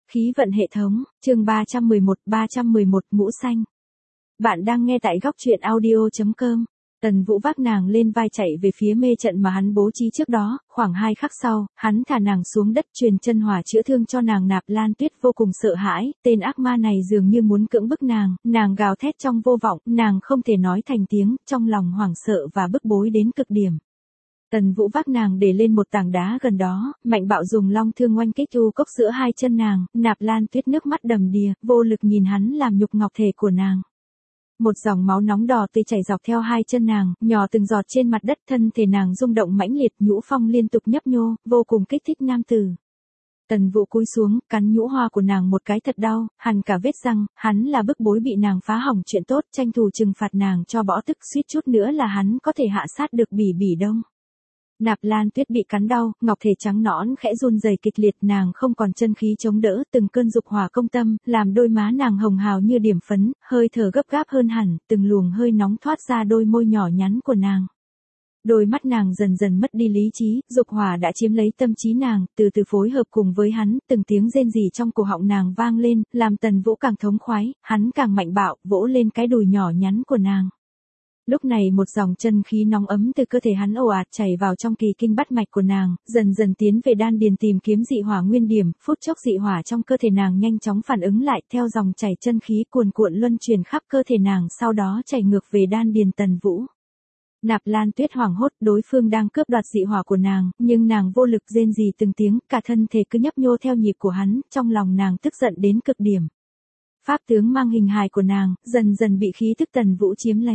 Khí vận hệ thống, chương 311 mũ xanh. Bạn đang nghe tại góc truyện audio.com. Tần Vũ vác nàng lên vai chạy về phía mê trận mà hắn bố trí trước đó, khoảng 2 khắc sau, hắn thả nàng xuống đất truyền chân hỏa chữa thương cho nàng. Nạp Lan Tuyết vô cùng sợ hãi, tên ác ma này dường như muốn cưỡng bức nàng gào thét trong vô vọng, nàng không thể nói thành tiếng, trong lòng hoảng sợ và bức bối đến cực điểm. Tần Vũ vác nàng để lên một tảng đá gần đó, mạnh bạo dùng long thương oanh kích u cốc giữa hai chân nàng. Nạp Lan Tuyết nước mắt đầm đìa, vô lực nhìn hắn làm nhục ngọc thể của nàng. Một dòng máu nóng đỏ tươi chảy dọc theo hai chân nàng, nhỏ từng giọt trên mặt đất. Thân thể nàng rung động mãnh liệt, nhũ phong liên tục nhấp nhô, vô cùng kích thích nam tử. Tần Vũ cúi xuống, cắn nhũ hoa của nàng một cái thật đau, hằn cả vết răng. Hắn là bức bối bị nàng phá hỏng chuyện tốt, tranh thủ trừng phạt nàng cho bỏ tức, suýt chút nữa là hắn có thể hạ sát được Bỉ Bỉ Đông. Nạp Lan Tuyết bị cắn đau, ngọc thể trắng nõn khẽ run rẩy kịch liệt, nàng không còn chân khí chống đỡ, từng cơn dục hỏa công tâm, làm đôi má nàng hồng hào như điểm phấn, hơi thở gấp gáp hơn hẳn, từng luồng hơi nóng thoát ra đôi môi nhỏ nhắn của nàng. Đôi mắt nàng dần dần mất đi lý trí, dục hỏa đã chiếm lấy tâm trí nàng, từ từ phối hợp cùng với hắn, từng tiếng rên rỉ trong cổ họng nàng vang lên, làm Tần Vũ càng thống khoái, hắn càng mạnh bạo, vỗ lên cái đùi nhỏ nhắn của nàng. Lúc này một dòng chân khí nóng ấm từ cơ thể hắn ồ ạt chảy vào trong kỳ kinh bát mạch của nàng, dần dần tiến về đan điền tìm kiếm dị hỏa nguyên điểm, phút chốc dị hỏa trong cơ thể nàng nhanh chóng phản ứng lại, theo dòng chảy chân khí cuồn cuộn luân chuyển khắp cơ thể nàng, sau đó chảy ngược về đan điền Tần Vũ. Nạp Lan Tuyết hoảng hốt, đối phương đang cướp đoạt dị hỏa của nàng, nhưng nàng vô lực rên rỉ từng tiếng, cả thân thể cứ nhấp nhô theo nhịp của hắn, trong lòng nàng tức giận đến cực điểm. Pháp tướng mang hình hài của nàng, dần dần bị khí tức Tần Vũ chiếm lấy.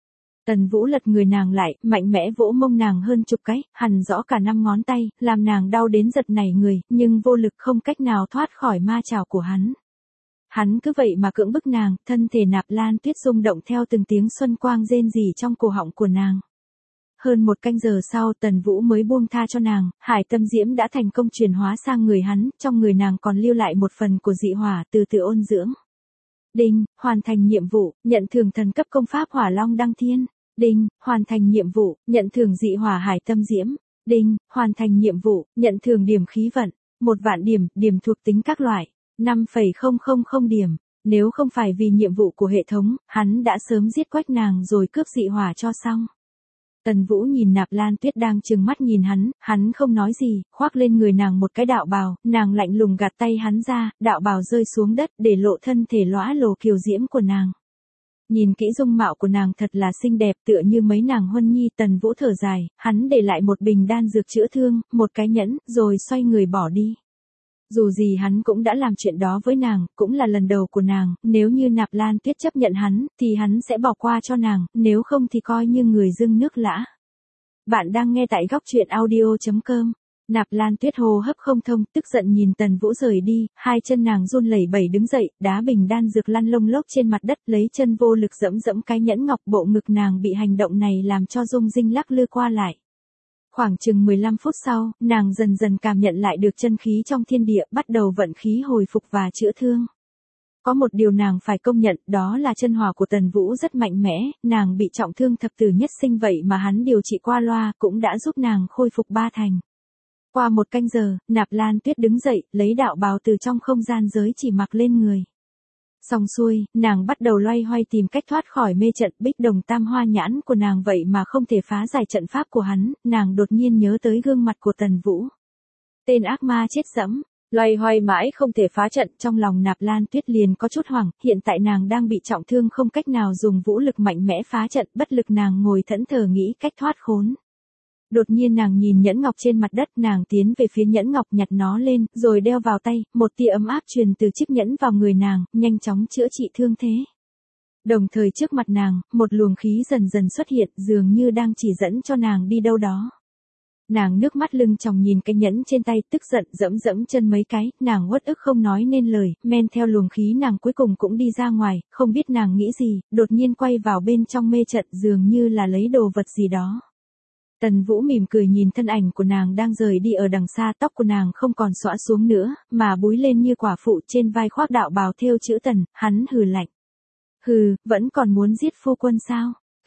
Tần Vũ lật người nàng lại, mạnh mẽ vỗ mông nàng hơn chục cái, hằn rõ cả 5 ngón tay, làm nàng đau đến giật nảy người, nhưng vô lực không cách nào thoát khỏi ma chảo của hắn. Hắn cứ vậy mà cưỡng bức nàng, thân thể Nạp Lan Tuyết rung động theo từng tiếng xuân quang rên rỉ trong cổ họng của nàng. Hơn 1 canh giờ sau, Tần Vũ mới buông tha cho nàng, hải tâm diễm đã thành công chuyển hóa sang người hắn, trong người nàng còn lưu lại một phần của dị hỏa, từ từ ôn dưỡng. Đinh, hoàn thành nhiệm vụ, nhận thưởng thần cấp công pháp Hỏa Long Đăng Thiên. Đinh, hoàn thành nhiệm vụ, nhận thưởng dị hỏa hải tâm diễm. Đinh, hoàn thành nhiệm vụ, nhận thưởng điểm khí vận, 1.000.000 điểm, điểm thuộc tính các loại, 5,000 điểm. Nếu không phải vì nhiệm vụ của hệ thống, hắn đã sớm giết quách nàng rồi cướp dị hỏa cho xong. Tần Vũ nhìn Nạp Lan Tuyết đang trừng mắt nhìn hắn không nói gì, khoác lên người nàng một cái đạo bào, nàng lạnh lùng gạt tay hắn ra, đạo bào rơi xuống đất để lộ thân thể lõa lồ kiều diễm của nàng. Nhìn kỹ dung mạo của nàng thật là xinh đẹp, tựa như mấy nàng huân nhi. Tần Vũ thở dài, hắn để lại một bình đan dược chữa thương, một cái nhẫn, rồi xoay người bỏ đi. Dù gì hắn cũng đã làm chuyện đó với nàng, cũng là lần đầu của nàng, nếu như Nạp Lan Tuyết chấp nhận hắn, thì hắn sẽ bỏ qua cho nàng, nếu không thì coi như người dưng nước lã. Bạn đang nghe tại góc truyện audio.com. Nạp Lan Tuyết hô hấp không thông, tức giận nhìn Tần Vũ rời đi, hai chân nàng run lẩy bẩy đứng dậy, đá bình đan dược lăn lông lốc trên mặt đất, lấy chân vô lực dẫm cái nhẫn ngọc. Bộ ngực nàng bị hành động này làm cho rung rinh lắc lư qua lại. Khoảng chừng 15 phút sau, nàng dần dần cảm nhận lại được chân khí trong thiên địa, bắt đầu vận khí hồi phục và chữa thương. Có một điều nàng phải công nhận, đó là chân hỏa của Tần Vũ rất mạnh mẽ, nàng bị trọng thương thập tử nhất sinh vậy mà hắn điều trị qua loa, cũng đã giúp nàng khôi phục 3 thành. Qua 1 canh giờ, Nạp Lan Tuyết đứng dậy, lấy đạo bào từ trong không gian giới chỉ mặc lên người. Xong xuôi, nàng bắt đầu loay hoay tìm cách thoát khỏi mê trận. Bích đồng tam hoa nhãn của nàng vậy mà không thể phá giải trận pháp của hắn, nàng đột nhiên nhớ tới gương mặt của Tần Vũ. Tên ác ma chết dẫm, loay hoay mãi không thể phá trận, trong lòng Nạp Lan Tuyết liền có chút hoảng, hiện tại nàng đang bị trọng thương không cách nào dùng vũ lực mạnh mẽ phá trận, bất lực nàng ngồi thẫn thờ nghĩ cách thoát khốn. Đột nhiên nàng nhìn nhẫn ngọc trên mặt đất, nàng tiến về phía nhẫn ngọc nhặt nó lên, rồi đeo vào tay, một tia ấm áp truyền từ chiếc nhẫn vào người nàng, nhanh chóng chữa trị thương thế. Đồng thời trước mặt nàng, một luồng khí dần dần xuất hiện, dường như đang chỉ dẫn cho nàng đi đâu đó. Nàng nước mắt lưng tròng nhìn cái nhẫn trên tay, tức giận dẫm chân mấy cái, nàng uất ức không nói nên lời, men theo luồng khí nàng cuối cùng cũng đi ra ngoài, không biết nàng nghĩ gì, đột nhiên quay vào bên trong mê trận, dường như là lấy đồ vật gì đó. Tần Vũ mỉm cười nhìn thân ảnh của nàng đang rời đi ở đằng xa, tóc của nàng không còn xõa xuống nữa, mà búi lên như quả phụ, trên vai khoác đạo bào thêu chữ Tần, hắn hừ lạnh. Hừ, vẫn còn muốn giết phu quân sao?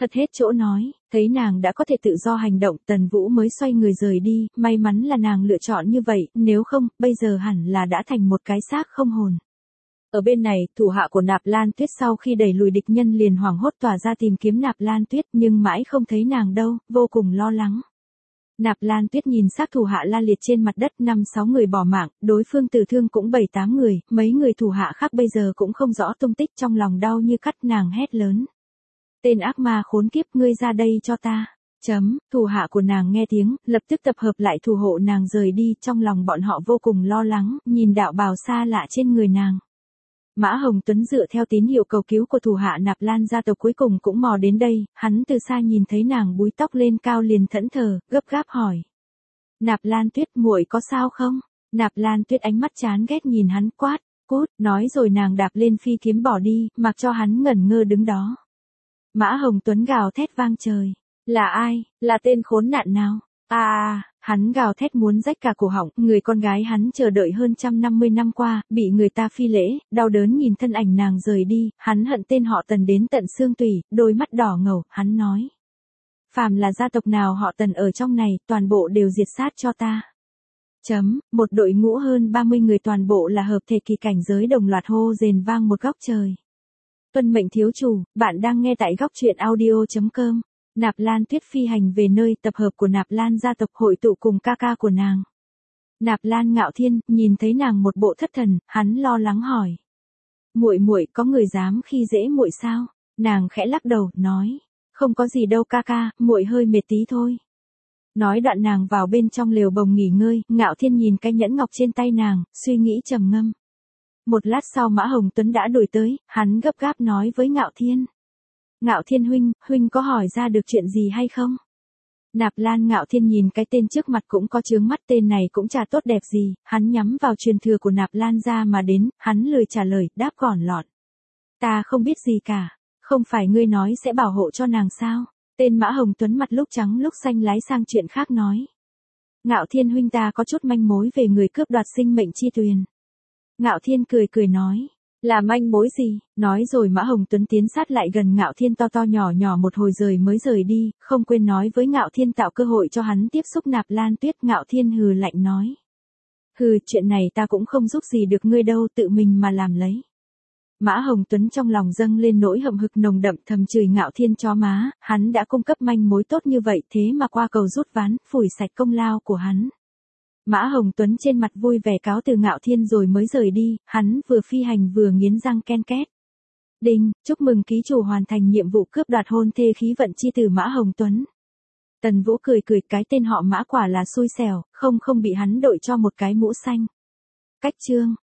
Thật hết chỗ nói, thấy nàng đã có thể tự do hành động, Tần Vũ mới xoay người rời đi, may mắn là nàng lựa chọn như vậy, nếu không, bây giờ hẳn là đã thành một cái xác không hồn. Ở bên này, thủ hạ của Nạp Lan Tuyết sau khi đẩy lùi địch nhân liền hoảng hốt tỏa ra tìm kiếm Nạp Lan Tuyết nhưng mãi không thấy nàng đâu, vô cùng lo lắng. Nạp Lan Tuyết nhìn xác thủ hạ la liệt trên mặt đất 5-6 người bỏ mạng, đối phương tử thương cũng 7-8 người, mấy người thủ hạ khác bây giờ cũng không rõ tung tích, trong lòng đau như cắt, nàng hét lớn. Tên ác ma khốn kiếp, ngươi ra đây cho ta. Thủ hạ của nàng nghe tiếng, lập tức tập hợp lại thủ hộ nàng rời đi, trong lòng bọn họ vô cùng lo lắng, nhìn đạo bào xa lạ trên người nàng. Mã Hồng Tuấn dựa theo tín hiệu cầu cứu của thủ hạ Nạp Lan gia tộc cuối cùng cũng mò đến đây, hắn từ xa nhìn thấy nàng búi tóc lên cao liền thẫn thờ, gấp gáp hỏi. Nạp Lan Tuyết, muội có sao không? Nạp Lan Tuyết ánh mắt chán ghét nhìn hắn, quát, cút, nói rồi nàng đạp lên phi kiếm bỏ đi, mặc cho hắn ngẩn ngơ đứng đó. Mã Hồng Tuấn gào thét vang trời. Là ai, là tên khốn nạn nào? Hắn gào thét muốn rách cả cổ họng, người con gái hắn chờ đợi hơn 150 năm qua, bị người ta phi lễ, đau đớn nhìn thân ảnh nàng rời đi, hắn hận tên họ Tần đến tận xương tủy, đôi mắt đỏ ngầu, hắn nói. Phàm là gia tộc nào họ Tần ở trong này, toàn bộ đều diệt sát cho ta. Một đội ngũ hơn 30 người toàn bộ là hợp thể kỳ cảnh giới đồng loạt hô rền vang một góc trời. Tuân mệnh thiếu chủ, bạn đang nghe tại góc truyện audio.com. Nạp Lan Tuyết phi hành về nơi tập hợp của Nạp Lan gia tộc hội tụ cùng ca ca của nàng. Nạp Lan Ngạo Thiên nhìn thấy nàng một bộ thất thần, hắn lo lắng hỏi: "Muội có người dám khi dễ muội sao?" Nàng khẽ lắc đầu, nói: "Không có gì đâu ca ca, muội hơi mệt tí thôi." Nói đoạn nàng vào bên trong lều bồng nghỉ ngơi, Ngạo Thiên nhìn cái nhẫn ngọc trên tay nàng, suy nghĩ trầm ngâm. Một lát sau Mã Hồng Tuấn đã đuổi tới, hắn gấp gáp nói với Ngạo Thiên. Ngạo Thiên huynh có hỏi ra được chuyện gì hay không? Nạp Lan Ngạo Thiên nhìn cái tên trước mặt cũng có chướng mắt, tên này cũng chả tốt đẹp gì, hắn nhắm vào truyền thừa của Nạp Lan gia mà đến, hắn lười trả lời, đáp gọn lọt. Ta không biết gì cả, không phải ngươi nói sẽ bảo hộ cho nàng sao? Tên Mã Hồng Tuấn mặt lúc trắng lúc xanh lái sang chuyện khác nói. Ngạo Thiên huynh, ta có chút manh mối về người cướp đoạt sinh mệnh chi tuyền. Ngạo Thiên cười nói. Là manh mối gì? Nói rồi Mã Hồng Tuấn tiến sát lại gần Ngạo Thiên, to nhỏ một hồi rồi mới rời đi, không quên nói với Ngạo Thiên tạo cơ hội cho hắn tiếp xúc Nạp Lan Tuyết. Ngạo Thiên hừ lạnh nói. Hừ, chuyện này ta cũng không giúp gì được ngươi đâu, tự mình mà làm lấy. Mã Hồng Tuấn trong lòng dâng lên nỗi hậm hực nồng đậm, thầm chửi Ngạo Thiên chó má, hắn đã cung cấp manh mối tốt như vậy thế mà qua cầu rút ván, phủi sạch công lao của hắn. Mã Hồng Tuấn trên mặt vui vẻ cáo từ Ngạo Thiên rồi mới rời đi, hắn vừa phi hành vừa nghiến răng ken két. Đinh, chúc mừng ký chủ hoàn thành nhiệm vụ cướp đoạt hôn thê khí vận chi tử Mã Hồng Tuấn. Tần Vũ cười, cái tên họ Mã quả là xui xẻo, không bị hắn đội cho một cái mũ xanh. Cách chương